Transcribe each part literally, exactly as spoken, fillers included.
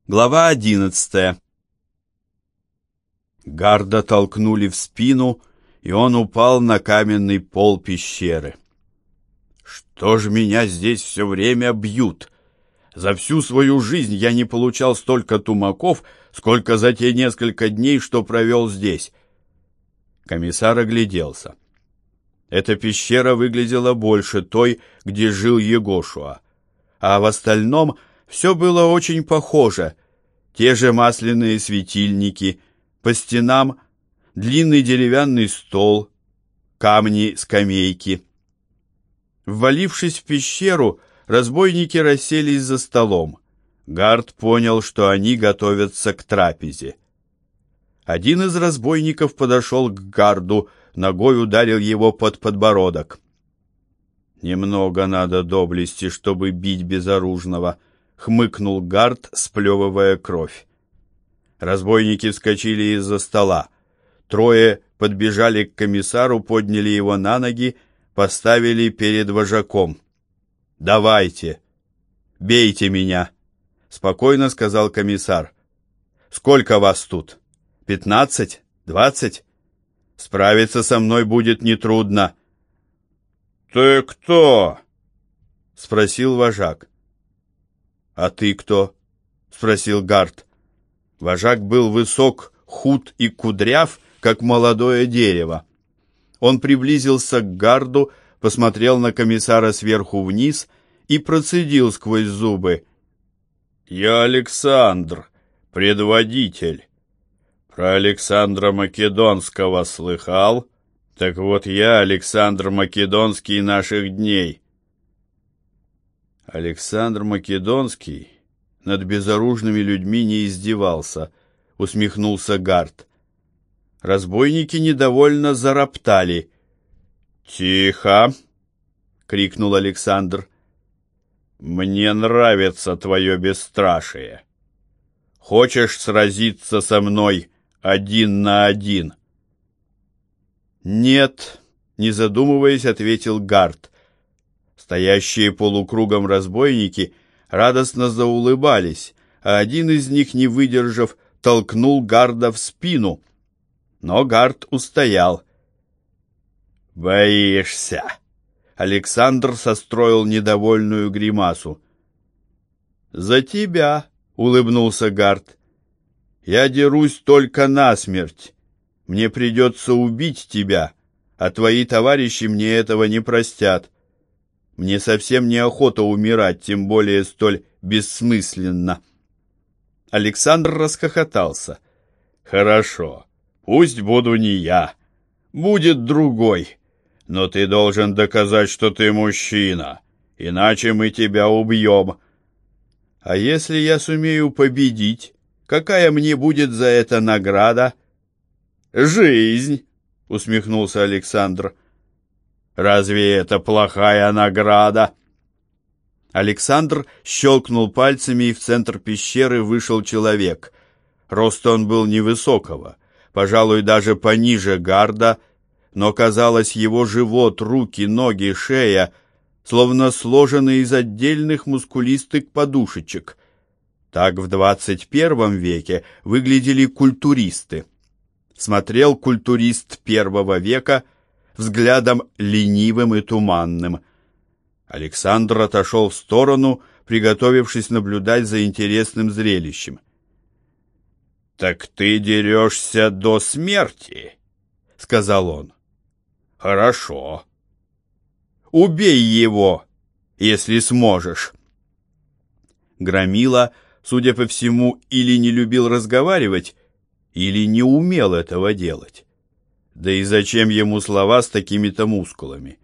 Глава одиннадцатая. Гарда толкнули в спину, и он упал на каменный пол пещеры. «Что ж меня здесь все время бьют? За всю свою жизнь я не получал столько тумаков, сколько за те несколько дней, что провел здесь». Комиссар огляделся. Эта пещера выглядела больше той, где жил Егошуа, а в остальном все было очень похоже. Те же масляные светильники, по стенам длинный деревянный стол, камни, скамейки. Ввалившись в пещеру, разбойники расселись за столом. Гард понял, что они готовятся к трапезе. Один из разбойников подошел к Гарду, ногой ударил его под подбородок. «Немного надо доблести, чтобы бить безоружного», — хмыкнул Гард, сплевывая кровь. Разбойники вскочили из-за стола. Трое подбежали к комиссару, подняли его на ноги, поставили перед вожаком. «Давайте, бейте меня», — спокойно сказал комиссар. «Сколько вас тут? Пятнадцать? Двадцать? Справиться со мной будет нетрудно». «Ты кто?» — спросил вожак. «А ты кто?» — спросил Гард. Вожак был высок, худ и кудряв, как молодое дерево. Он приблизился к Гарду, посмотрел на комиссара сверху вниз и процедил сквозь зубы: «Я Александр, предводитель. Про Александра Македонского слыхал? Так вот я Александр Македонский наших дней». Александр Македонский над безоружными людьми не издевался, усмехнулся Гард. Разбойники недовольно зароптали. «Тихо!» — крикнул Александр. «Мне нравится твое бесстрашие. Хочешь сразиться со мной один на один?» «Нет», — не задумываясь, ответил Гард. Стоящие полукругом разбойники радостно заулыбались, а один из них, не выдержав, толкнул Гарда в спину. Но Гард устоял. «Боишься?» Александр состроил недовольную гримасу. «За тебя», — улыбнулся Гард. «Я дерусь только насмерть. Мне придется убить тебя, а твои товарищи мне этого не простят. Мне совсем неохота умирать, тем более столь бессмысленно». Александр расхохотался. «Хорошо, пусть буду не я, будет другой. Но ты должен доказать, что ты мужчина, иначе мы тебя убьем». «А если я сумею победить, какая мне будет за это награда?» «Жизнь», — усмехнулся Александр. «Разве это плохая награда?» Александр щелкнул пальцами, и в центр пещеры вышел человек. Рост он был невысокого, пожалуй, даже пониже Гарда, но, казалось, его живот, руки, ноги, шея словно сложены из отдельных мускулистых подушечек. Так в двадцать первом веке выглядели культуристы. Смотрел культурист первого века взглядом ленивым и туманным. Александр отошел в сторону, приготовившись наблюдать за интересным зрелищем. «Так ты дерешься до смерти?» — сказал он. «Хорошо. Убей его, если сможешь». Громила, судя по всему, или не любил разговаривать, или не умел этого делать. Да и зачем ему слова с такими-то мускулами?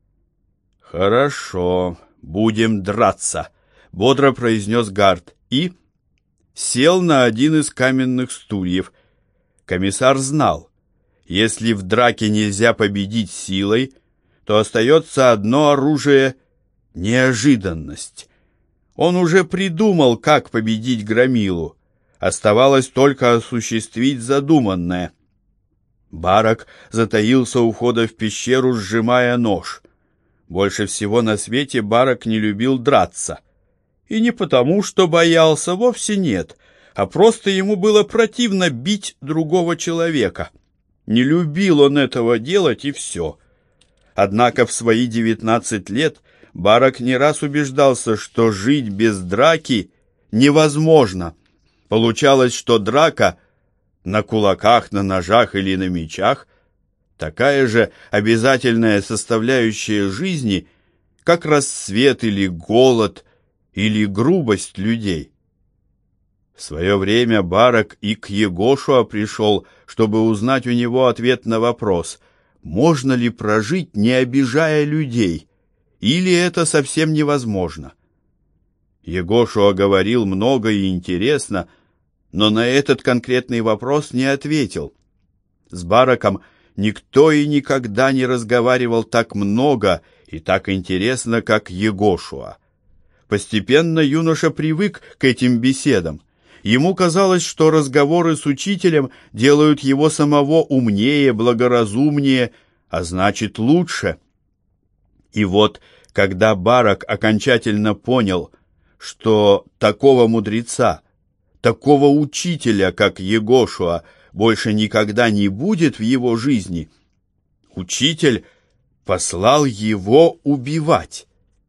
«Хорошо, будем драться», — бодро произнес Гард и сел на один из каменных стульев. Комиссар знал, если в драке нельзя победить силой, то остается одно оружие — неожиданность. Он уже придумал, как победить Громилу. Оставалось только осуществить задуманное. Барак затаился у входа в пещеру, сжимая нож. Больше всего на свете Барак не любил драться. И не потому, что боялся, вовсе нет. а просто ему было противно бить другого человека. Не любил он этого делать, и все. Однако в свои девятнадцать лет Барак не раз убеждался, что жить без драки невозможно. Получалось, что драка на кулаках, на ножах или на мечах такая же обязательная составляющая жизни, как рассвет или голод, или грубость людей. В свое время Барак и к Егошуа пришел, чтобы узнать у него ответ на вопрос, можно ли прожить, не обижая людей, или это совсем невозможно. Егошуа говорил много и интересно, но на этот конкретный вопрос не ответил. С Бараком никто и никогда не разговаривал так много и так интересно, как Егошуа. Постепенно юноша привык к этим беседам. Ему казалось, что разговоры с учителем делают его самого умнее, благоразумнее, а значит лучше. И вот, когда Барак окончательно понял, что такого мудреца, такого учителя, как Егошуа, больше никогда не будет в его жизни, учитель послал его убивать.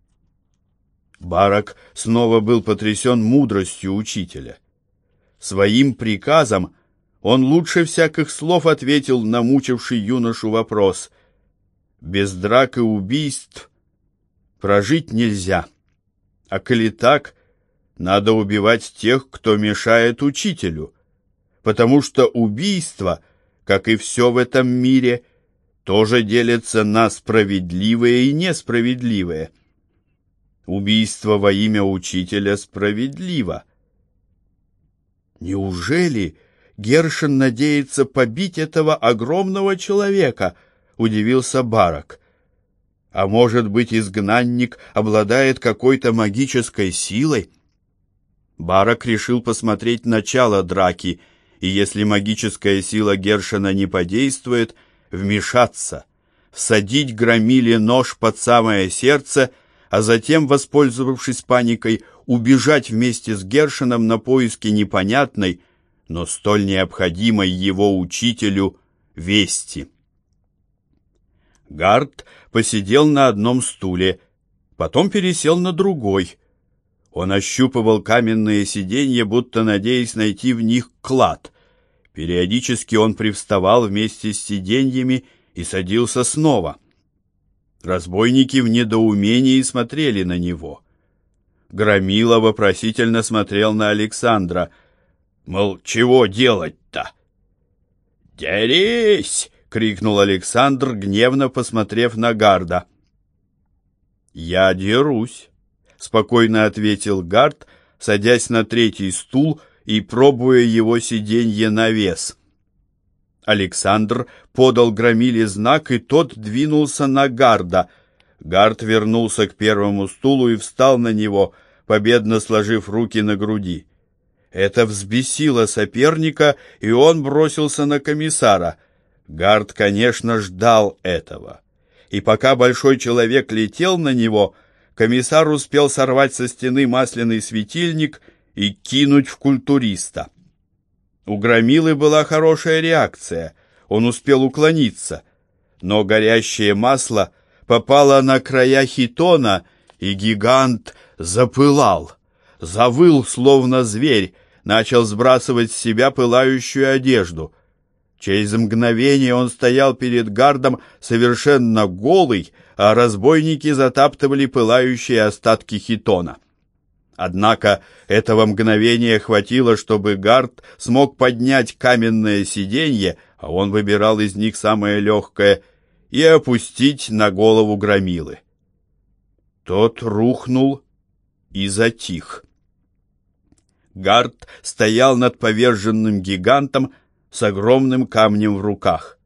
Барак снова был потрясен мудростью учителя. Своим приказом он лучше всяких слов ответил на мучивший юношу вопрос. Без драк и убийств прожить нельзя, а коли так, надо убивать тех, кто мешает учителю, потому что убийство, как и все в этом мире, тоже делится на справедливое и несправедливое. Убийство во имя учителя справедливо. Неужели Гершен надеется побить этого огромного человека? Удивился Барак. А может быть, изгнанник обладает какой-то магической силой? Барак решил посмотреть начало драки, и если магическая сила Гершена не подействует, вмешаться, всадить громиле нож под самое сердце, а затем, воспользовавшись паникой, убежать вместе с Гершеном на поиски непонятной, но столь необходимой его учителю вести. Гард посидел на одном стуле, потом пересел на другой. Он ощупывал каменные сиденья, будто надеясь найти в них клад. Периодически он привставал вместе с сиденьями и садился снова. Разбойники в недоумении смотрели на него. Громила вопросительно смотрел на Александра, мол, чего делать-то? «Дерись!» — крикнул Александр, гневно посмотрев на Гарда. «Я дерусь», — спокойно ответил Гард, садясь на третий стул и пробуя его сиденье на вес. Александр подал Громиле знак, и тот двинулся на Гарда. Гард вернулся к первому стулу и встал на него, победно сложив руки на груди. Это взбесило соперника, и он бросился на комиссара. Гард, конечно, ждал этого. И пока большой человек летел на него, комиссар успел сорвать со стены масляный светильник и кинуть в культуриста. У Громилы была хорошая реакция, он успел уклониться, но горящее масло попало на края хитона, и гигант запылал, завыл, словно зверь, начал сбрасывать с себя пылающую одежду. Через мгновение он стоял перед Гардом совершенно голый, а разбойники затаптывали пылающие остатки хитона. Однако этого мгновения хватило, чтобы Гард смог поднять каменное сиденье, а он выбирал из них самое легкое, и опустить на голову Громилы. Тот рухнул и затих. Гард стоял над поверженным гигантом с огромным камнем в руках.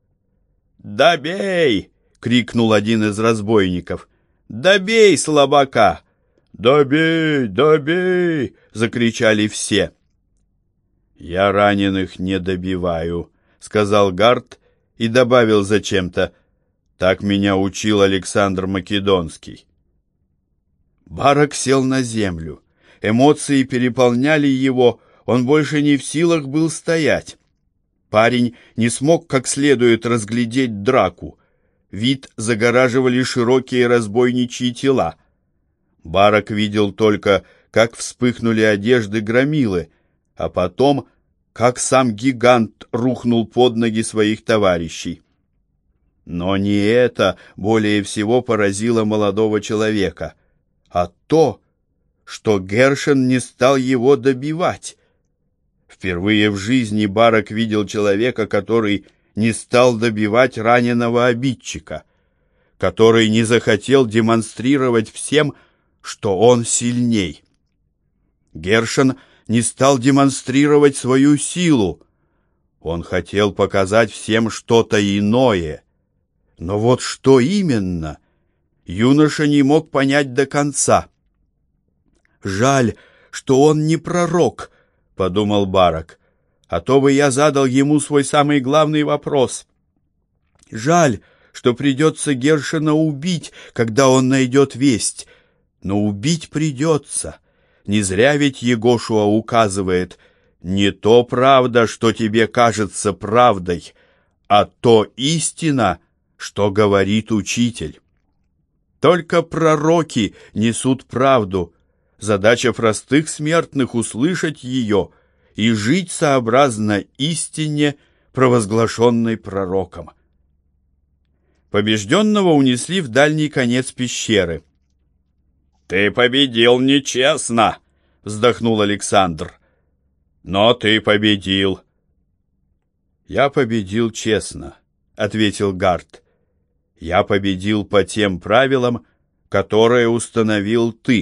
«Добей!» — крикнул один из разбойников. «Добей слабака!» «Добей! Добей!» — закричали все. «Я раненых не добиваю», — сказал Гард и добавил зачем-то. «Так меня учил Александр Македонский». Барак сел на землю. Эмоции переполняли его, Он больше не в силах был стоять. Парень не смог как следует разглядеть драку. Вид загораживали широкие разбойничьи тела. Барак видел только, как вспыхнули одежды громилы, а потом, как сам гигант рухнул под ноги своих товарищей. Но не это более всего поразило молодого человека, а то, что Гершен не стал его добивать. Впервые в жизни Барак видел человека, который не стал добивать раненого обидчика, который не захотел демонстрировать всем, что он сильней. Гершен не стал демонстрировать свою силу. Он хотел показать всем что-то иное. Но вот что именно, юноша не мог понять до конца. «Жаль, что он не пророк», — подумал Барак, «а то бы я задал ему свой самый главный вопрос. Жаль, что придется Гершена убить, когда он найдет весть. Но убить придется. Не зря ведь Егошуа указывает: не то правда, что тебе кажется правдой, а то истина, что говорит учитель. Только пророки несут правду. Задача простых смертных — услышать ее и жить сообразно истине, провозглашенной пророком». Побежденного унесли в дальний конец пещеры. «Ты победил нечестно», — вздохнул Александр. «Но ты победил». «Я победил честно», — ответил Гарт. «Я победил по тем правилам, которые установил ты».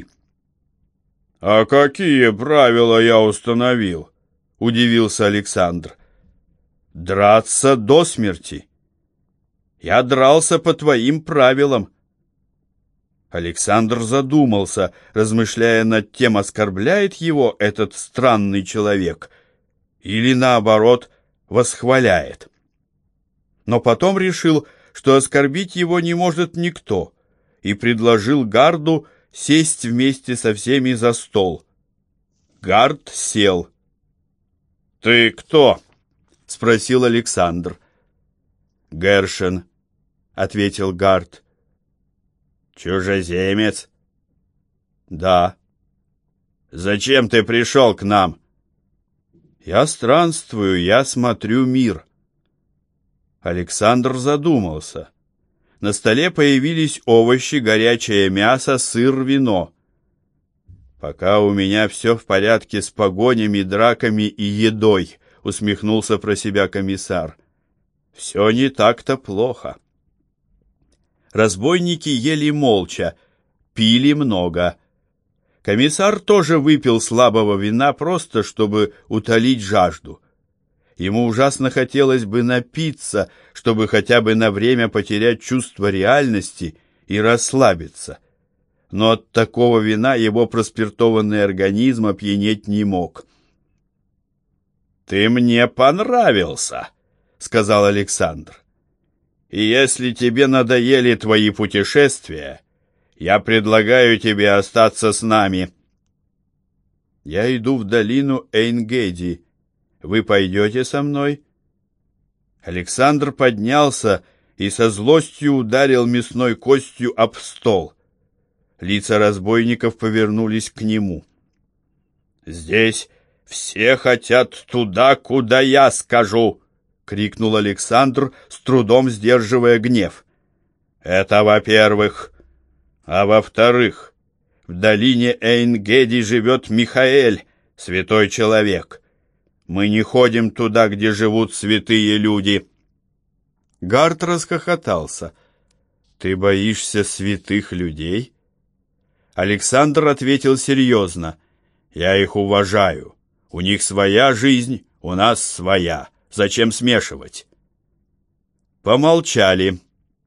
«А какие правила я установил?» — удивился Александр. «Драться до смерти. Я дрался по твоим правилам». Александр задумался, размышляя над тем, оскорбляет его этот странный человек или, наоборот, восхваляет. Но потом решил, что оскорбить его не может никто, и предложил Гарду сесть вместе со всеми за стол. Гард сел. «Ты кто?» — спросил Александр. «Гершен», — ответил Гард. «Чужеземец?» «Да». «Зачем ты пришел к нам?» «Я странствую, я смотрю мир». Александр задумался. На столе появились овощи, горячее мясо, сыр, вино. «Пока у меня все в порядке с погонями, драками и едой», — усмехнулся про себя комиссар. «Все не так-то плохо». Разбойники ели молча, пили много. Комиссар тоже выпил слабого вина просто, чтобы утолить жажду. Ему ужасно хотелось бы напиться, чтобы хотя бы на время потерять чувство реальности и расслабиться. Но от такого вина его проспиртованный организм опьянеть не мог. «Ты мне понравился», — сказал Александр. «И если тебе надоели твои путешествия, я предлагаю тебе остаться с нами». «Я иду в долину Эйнгеди. Вы пойдете со мной?» Александр поднялся и со злостью ударил мясной костью об стол. Лица разбойников повернулись к нему. «Здесь все хотят туда, куда я скажу!» — крикнул Александр, с трудом сдерживая гнев. «Это во-первых. А во-вторых, в долине Эйнгеди живет Михаэль, святой человек. Мы не ходим туда, где живут святые люди». Гард расхохотался. «Ты боишься святых людей?» Александр ответил серьезно. «Я их уважаю. У них своя жизнь, у нас своя. Зачем смешивать?» Помолчали.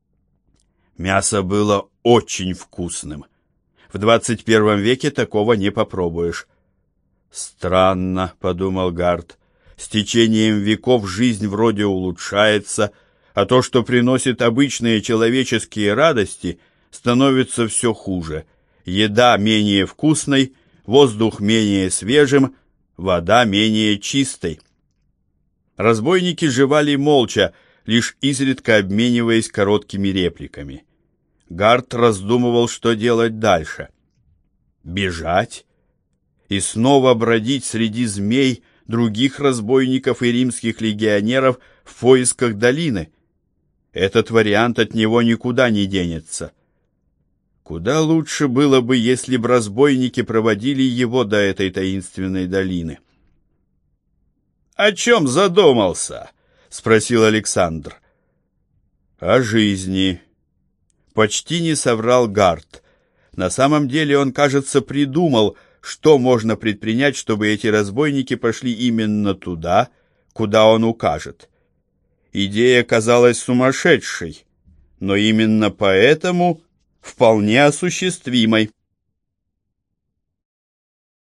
Мясо было очень вкусным. В двадцать первом веке такого не попробуешь. «Странно», — подумал Гард. «С течением веков жизнь вроде улучшается, а то, что приносит обычные человеческие радости, становится все хуже. Еда менее вкусной, воздух менее свежим, вода менее чистой. Разбойники жевали молча, лишь изредка обмениваясь короткими репликами. Гард раздумывал, что делать дальше. Бежать? И снова бродить среди змей, других разбойников и римских легионеров в поисках долины? Этот вариант от него никуда не денется. Куда лучше было бы, если бы разбойники проводили его до этой таинственной долины. «О чем задумался?» — спросил Александр. «О жизни». Почти не соврал Гард. На самом деле он, кажется, придумал, что можно предпринять, чтобы эти разбойники пошли именно туда, куда он укажет. Идея казалась сумасшедшей, но именно поэтому вполне осуществимой.